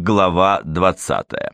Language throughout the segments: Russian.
Глава 20.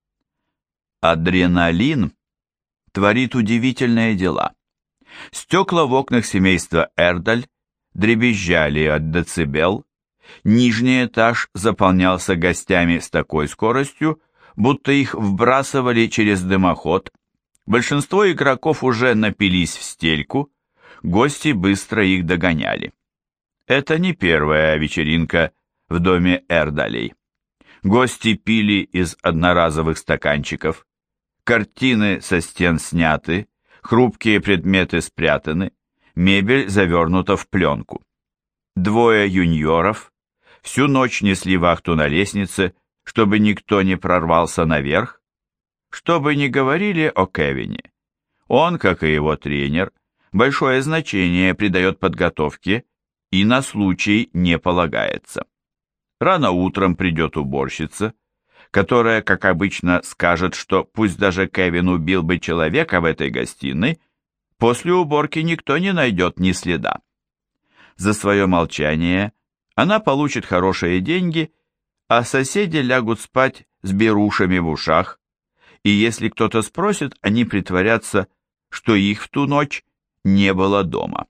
Адреналин творит удивительные дела. Стекла в окнах семейства Эрдаль дребезжали от децибел, нижний этаж заполнялся гостями с такой скоростью, будто их вбрасывали через дымоход. Большинство игроков уже напились в стельку, гости быстро их догоняли. Это не первая вечеринка в доме Эрдалей. Гости пили из одноразовых стаканчиков, картины со стен сняты, хрупкие предметы спрятаны, мебель завернута в пленку. Двое юниоров всю ночь несли вахту на лестнице, чтобы никто не прорвался наверх. Что бы ни говорили о Кевине, он, как и его тренер, большое значение придает подготовке и на случай не полагается. Рано утром придет уборщица, которая, как обычно, скажет, что пусть даже Кевин убил бы человека в этой гостиной, после уборки никто не найдет ни следа. За свое молчание она получит хорошие деньги, а соседи лягут спать с берушами в ушах, и если кто-то спросит, они притворятся, что их в ту ночь не было дома.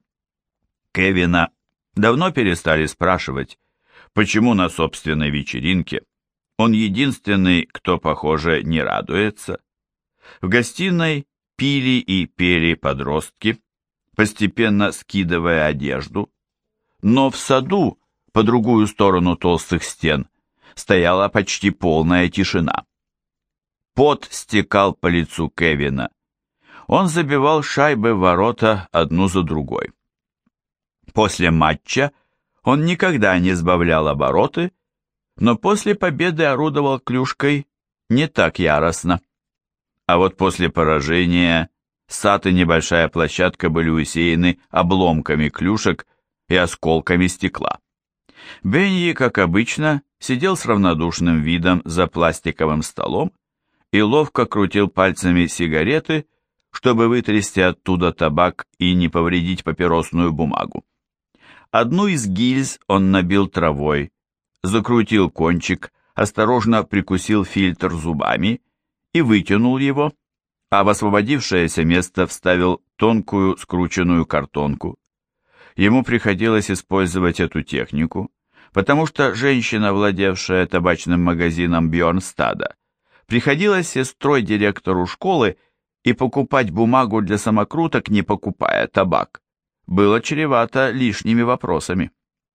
Кевина давно перестали спрашивать, почему на собственной вечеринке он единственный, кто, похоже, не радуется. В гостиной пили и пели подростки, постепенно скидывая одежду, но в саду, по другую сторону толстых стен, стояла почти полная тишина. Пот стекал по лицу Кевина. Он забивал шайбы в ворота одну за другой. После матча он никогда не сбавлял обороты, но после победы орудовал клюшкой не так яростно. А вот после поражения сад и небольшая площадка были усеяны обломками клюшек и осколками стекла. Бенни, как обычно, сидел с равнодушным видом за пластиковым столом и ловко крутил пальцами сигареты, чтобы вытрясти оттуда табак и не повредить папиросную бумагу. Одну из гильз он набил травой, закрутил кончик, осторожно прикусил фильтр зубами и вытянул его, а в освободившееся место вставил тонкую скрученную картонку. Ему приходилось использовать эту технику, потому что женщина, владевшая табачным магазином Бьорнстада, приходилась сестрой директору школы и покупать бумагу для самокруток, не покупая табак, было чревато лишними вопросами.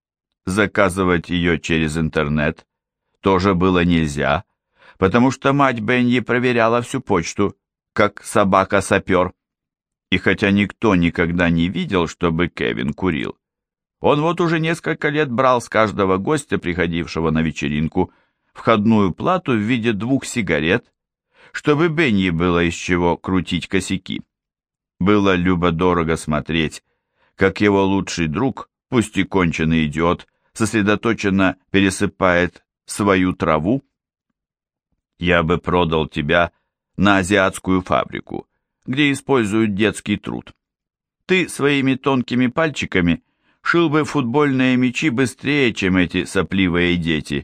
Заказывать ее через интернет тоже было нельзя, потому что мать Бенни проверяла всю почту, как собака-сапер. И хотя никто никогда не видел, чтобы Кевин курил, он вот уже несколько лет брал с каждого гостя, приходившего на вечеринку, входную плату в виде 2 сигарет, чтобы Бенни было из чего крутить косяки. Было любо-дорого смотреть, как его лучший друг, пусть и конченый идиот, сосредоточенно пересыпает свою траву. «Я бы продал тебя на азиатскую фабрику, где используют детский труд. Ты своими тонкими пальчиками шил бы футбольные мячи быстрее, чем эти сопливые дети.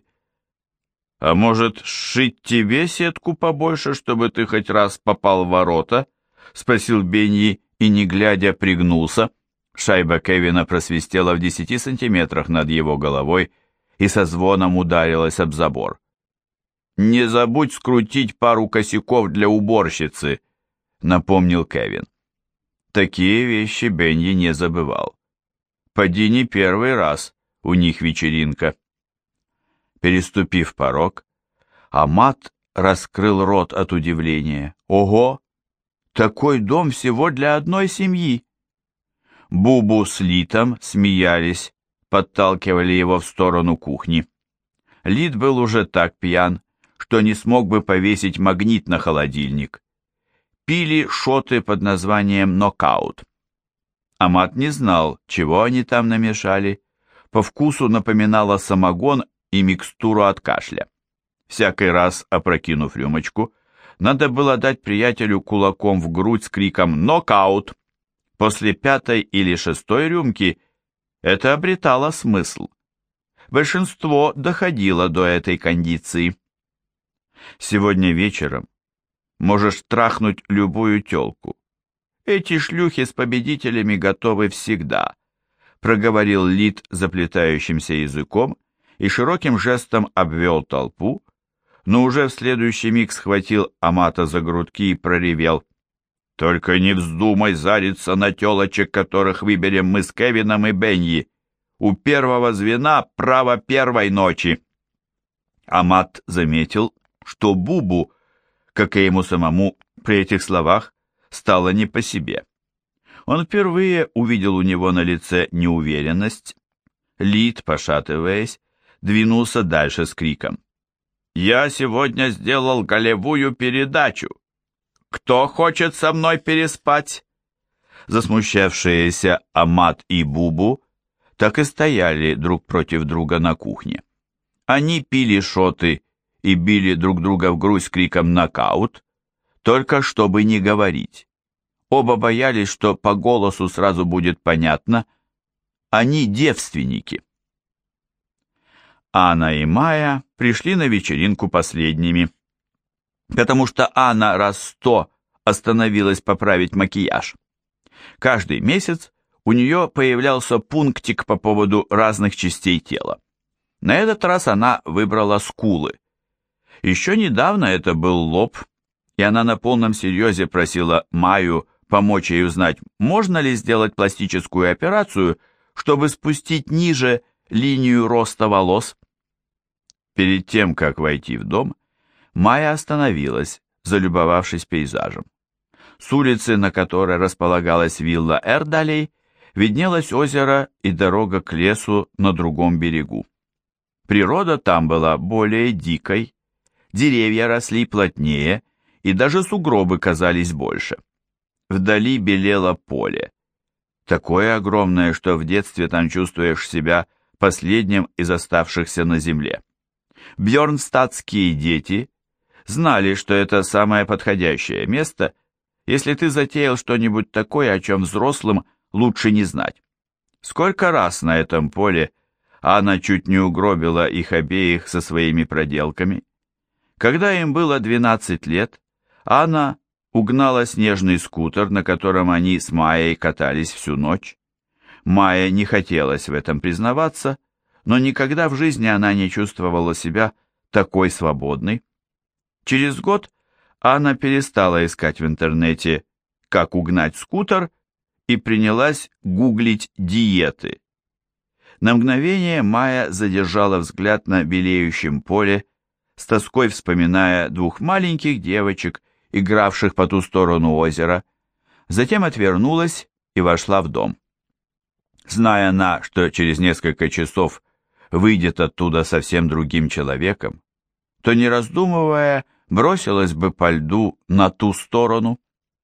А может, сшить тебе сетку побольше, чтобы ты хоть раз попал в ворота?» — спросил Бенни и, не глядя, пригнулся. Шайба Кевина просвистела в 10 сантиметрах над его головой и со звоном ударилась об забор. «Не забудь скрутить пару косяков для уборщицы», — напомнил Кевин. Такие вещи Бенни не забывал. Поди не первый раз у них вечеринка. Переступив порог, Амат раскрыл рот от удивления. «Ого! Такой дом всего для одной семьи!» Бубу с Литом смеялись, подталкивали его в сторону кухни. Лит был уже так пьян, что не смог бы повесить магнит на холодильник. Пили шоты под названием «Нокаут». Амат не знал, чего они там намешали. По вкусу напоминало самогон и микстуру от кашля. Всякий раз, опрокинув рюмочку, надо было дать приятелю кулаком в грудь с криком «Нокаут!». После 5-й или 6-й рюмки это обретало смысл. большинство доходило до этой кондиции. Сегодня вечером можешь трахнуть любую тёлку. Эти шлюхи с победителями готовы всегда, проговорил Лид заплетающимся языком и широким жестом обвел толпу, но уже в следующий миг схватил Амата за грудки и проревел: «Только не вздумай зариться на тёлочек, которых выберем мы с Кевином и Беньи. У первого звена право первой ночи». Амат заметил, что Бубу, как и ему самому, при этих словах стало не по себе. Он впервые увидел у него на лице неуверенность. Лид, пошатываясь, двинулся дальше с криком: «Я сегодня сделал голевую передачу! Кто хочет со мной переспать?» Засмущавшиеся Амат и Бубу так и стояли друг против друга на кухне. Они пили шоты и били друг друга в грудь с криком «нокаут», только чтобы не говорить. Оба боялись, что по голосу сразу будет понятно, они девственники. Анна и Майя пришли на вечеринку последними, потому что Анна раз 100 остановилась поправить макияж. Каждый месяц у нее появлялся пунктик по поводу разных частей тела. На этот раз она выбрала скулы. Еще недавно это был лоб, и она на полном серьезе просила Майю помочь ей узнать, можно ли сделать пластическую операцию, чтобы спустить ниже линию роста волос. Перед тем, как войти в дом, Майя остановилась, залюбовавшись пейзажем. С улицы, на которой располагалась вилла Эрдалей, виднелось озеро и дорога к лесу на другом берегу. Природа там была более дикой, деревья росли плотнее, и даже сугробы казались больше. Вдали белело поле, такое огромное, что в детстве там чувствуешь себя последним из оставшихся на земле. Бьернстадтские дети знали, что это самое подходящее место, если ты затеял что-нибудь такое, о чем взрослым лучше не знать. Сколько раз на этом поле Анна чуть не угробила их обеих со своими проделками. Когда им было 12 лет, Анна угнала снежный скутер, на котором они с Майей катались всю ночь. Майе не хотелось в этом признаваться, но никогда в жизни она не чувствовала себя такой свободной. Через год Анна перестала искать в интернете «как угнать скутер» и принялась гуглить диеты. На мгновение Майя задержала взгляд на белеющем поле, с тоской вспоминая двух маленьких девочек, игравших по ту сторону озера, затем отвернулась и вошла в дом. Зная она, что через несколько часов выйдет оттуда совсем другим человеком, то, не раздумывая, бросилась бы по льду на ту сторону.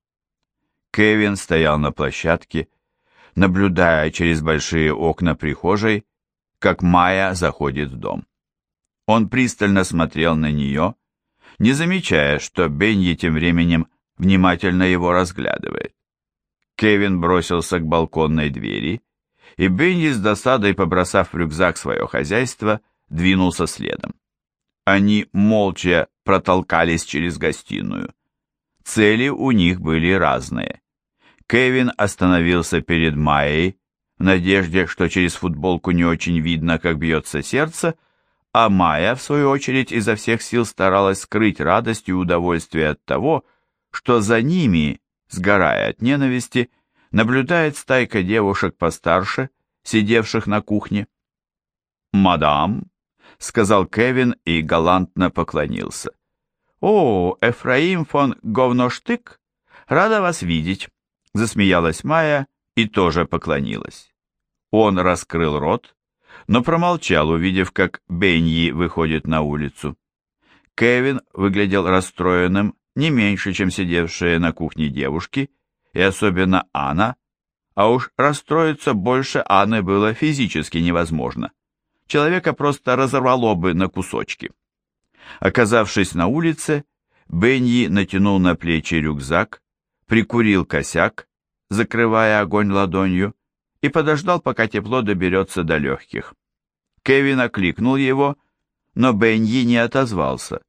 Кевин стоял на площадке, наблюдая через большие окна прихожей, как Майя заходит в дом. Он пристально смотрел на нее, не замечая, что Беньи тем временем внимательно его разглядывает. Кевин бросился к балконной двери, и Беньи с досадой, побросав в рюкзак свое хозяйство, двинулся следом. Они молча протолкались через гостиную. Цели у них были разные. Кевин остановился перед Майей, в надежде, что через футболку не очень видно, как бьется сердце, а Майя, в свою очередь, изо всех сил старалась скрыть радость и удовольствие от того, что за ними, сгорая от ненависти, наблюдает стайка девушек постарше, сидевших на кухне. «Мадам», — сказал Кевин и галантно поклонился. «О, Эфраим фон Говноштык, рада вас видеть», — засмеялась Майя и тоже поклонилась. Он раскрыл рот, но промолчал, увидев, как Беньи выходит на улицу. Кевин выглядел расстроенным не меньше, чем сидевшие на кухне девушки, и особенно Анна, а уж расстроиться больше Анны было физически невозможно. Человека просто разорвало бы на кусочки. Оказавшись на улице, Беньи натянул на плечи рюкзак, прикурил косяк, закрывая огонь ладонью, и подождал, пока тепло доберется до легких. Кевин окликнул его, но Бенни не отозвался.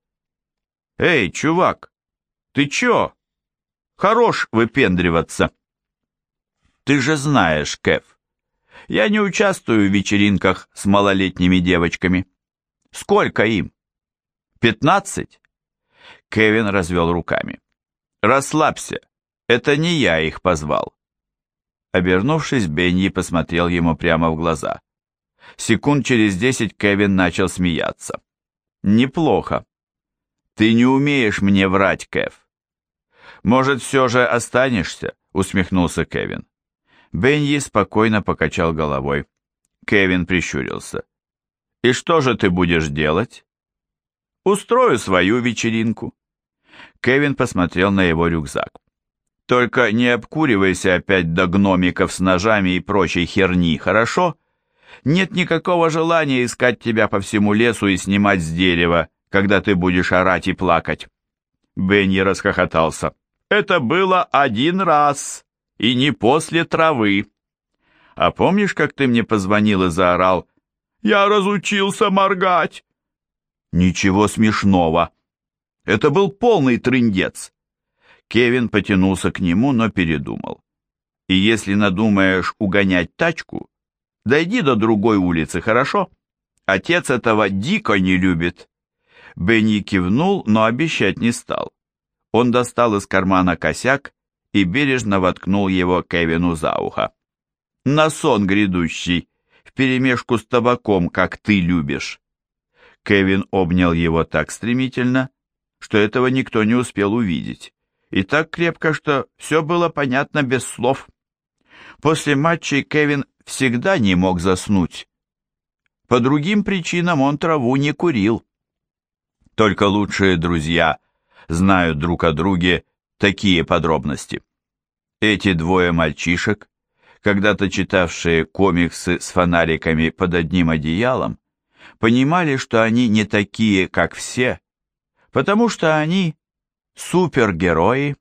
«Эй, чувак, ты чё? Хорош выпендриваться!» «Ты же знаешь, Кев, я не участвую в вечеринках с малолетними девочками. Сколько им? 15?» Кевин развел руками. «Расслабься, это не я их позвал». Обернувшись, Бенни посмотрел ему прямо в глаза. Секунд через 10 Кевин начал смеяться. «Неплохо. Ты не умеешь мне врать, Кев». «Может, все же останешься?» — усмехнулся Кевин. Бенни спокойно покачал головой. Кевин прищурился. «И что же ты будешь делать?» «Устрою свою вечеринку». Кевин посмотрел на его рюкзак. «Только не обкуривайся опять до гномиков с ножами и прочей херни, хорошо? Нет никакого желания искать тебя по всему лесу и снимать с дерева, когда ты будешь орать и плакать». Бенни расхохотался. «Это было один раз, и не после травы. А помнишь, как ты мне позвонил и заорал: «Я разучился моргать»?» «Ничего смешного. Это был полный трындец». Кевин потянулся к нему, но передумал. «И если надумаешь угонять тачку, дойди до другой улицы, хорошо? Отец этого дико не любит». Бенни кивнул, но обещать не стал. Он достал из кармана косяк и бережно воткнул его Кевину за ухо. «На сон грядущий, вперемешку с табаком, как ты любишь». Кевин обнял его так стремительно, что этого никто не успел увидеть, и так крепко, что все было понятно без слов. После матчей Кевин всегда не мог заснуть. По другим причинам он траву не курил. Только лучшие друзья знают друг о друге такие подробности. Эти двое мальчишек, когда-то читавшие комиксы с фонариками под одним одеялом, понимали, что они не такие, как все, потому что они супергерои.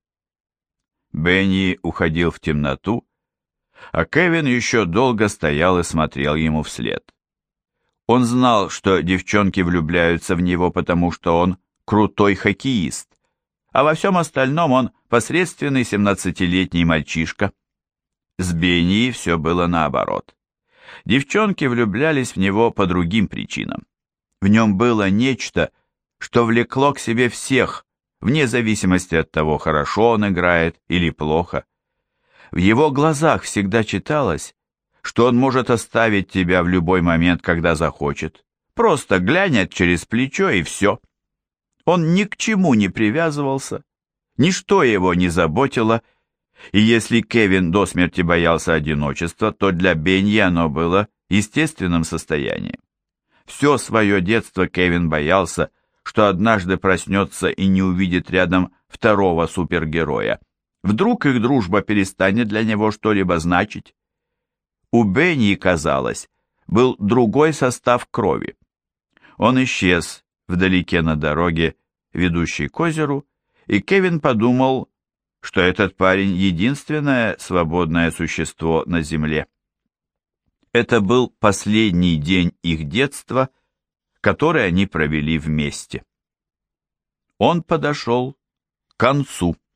Бенни уходил в темноту, а Кевин еще долго стоял и смотрел ему вслед. Он знал, что девчонки влюбляются в него, потому что он крутой хоккеист, а во всем остальном он посредственный 17-летний мальчишка. С Бенни все было наоборот. Девчонки влюблялись в него по другим причинам. В нем было нечто, что влекло к себе всех, вне зависимости от того, хорошо он играет или плохо. В его глазах всегда читалось, что он может оставить тебя в любой момент, когда захочет. Просто глянет через плечо и все. Он ни к чему не привязывался, ничто его не заботило, и если Кевин до смерти боялся одиночества, то для Бенни оно было естественным состоянием. Все свое детство Кевин боялся, что однажды проснется и не увидит рядом второго супергероя. Вдруг их дружба перестанет для него что-либо значить? У Бенни, казалось, был другой состав крови. Он исчез вдалеке на дороге, ведущей к озеру, и Кевин подумал, что этот парень единственное свободное существо на земле. Это был последний день их детства, который они провели вместе. Он подошел к концу.